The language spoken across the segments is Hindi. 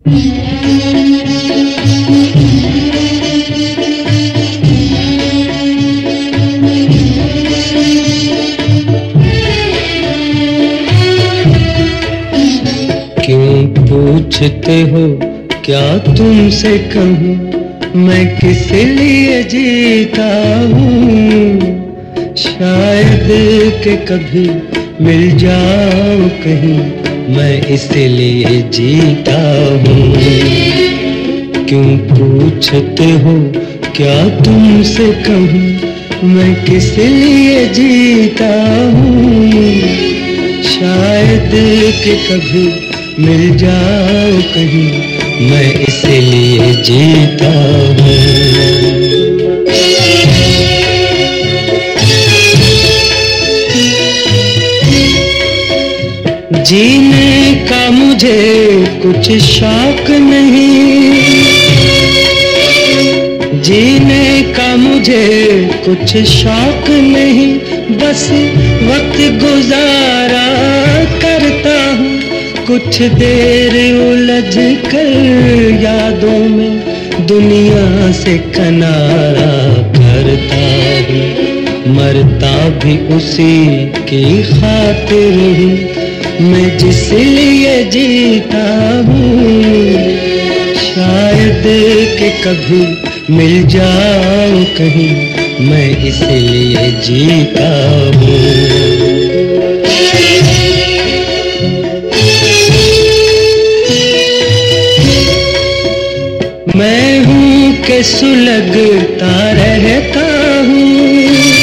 क्यों पूछते हो क्या तुमसे कहूँ, मैं किस लिए जीता हूँ। शायद कि कभी मिल जाओ कहीं, मैं इसलिए जीता हूँ। क्यों पूछते हो क्या तुमसे कहूँ, मैं किस लिए जीता हूँ। शायद कि कभी मिल जाओ कहीं, मैं इसलिए जीता हूँ। जीने का मुझे कुछ शौक नहीं, जीने का मुझे कुछ शौक नहीं, बस वक्त गुजारा करता हूँ। कुछ देर उलझ कर यादों में दुनिया से किनारा करता हूँ। मरता भी उसी की खातिर हूँ, मैं जिस लिए जीता हूँ। शायद कि कभी मिल जाओ कहीं, मैं इसलिए जीता हूँ। मैं हूँ कि सुलगता रहता हूँ,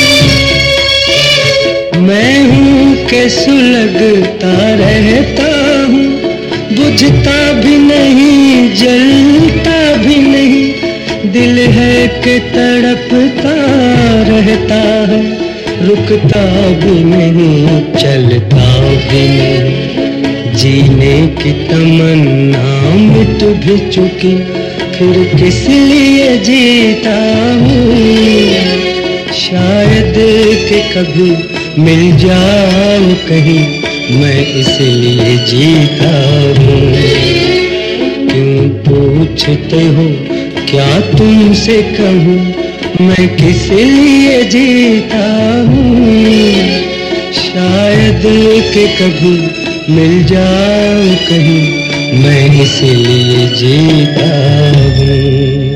मैं हूँ कि सुलगता रहता हूँ। बुझता भी नहीं, जलता भी नहीं, दिल है कि तड़पता रहता है। रुकता भी नहीं, चलता भी नहीं, जीने की तमन्ना मिट भी चुकी, फिर किस लिए जीता हूँ। शायद कि कभी मिल जाओ कहीं, मैं इसलिए जीता हूँ। क्यों पूछते हो क्या तुमसे कहूँ, मैं किस लिए जीता हूँ। शायद कि कभी मिल जाओ कहीं, मैं इसलिए जीता हूँ।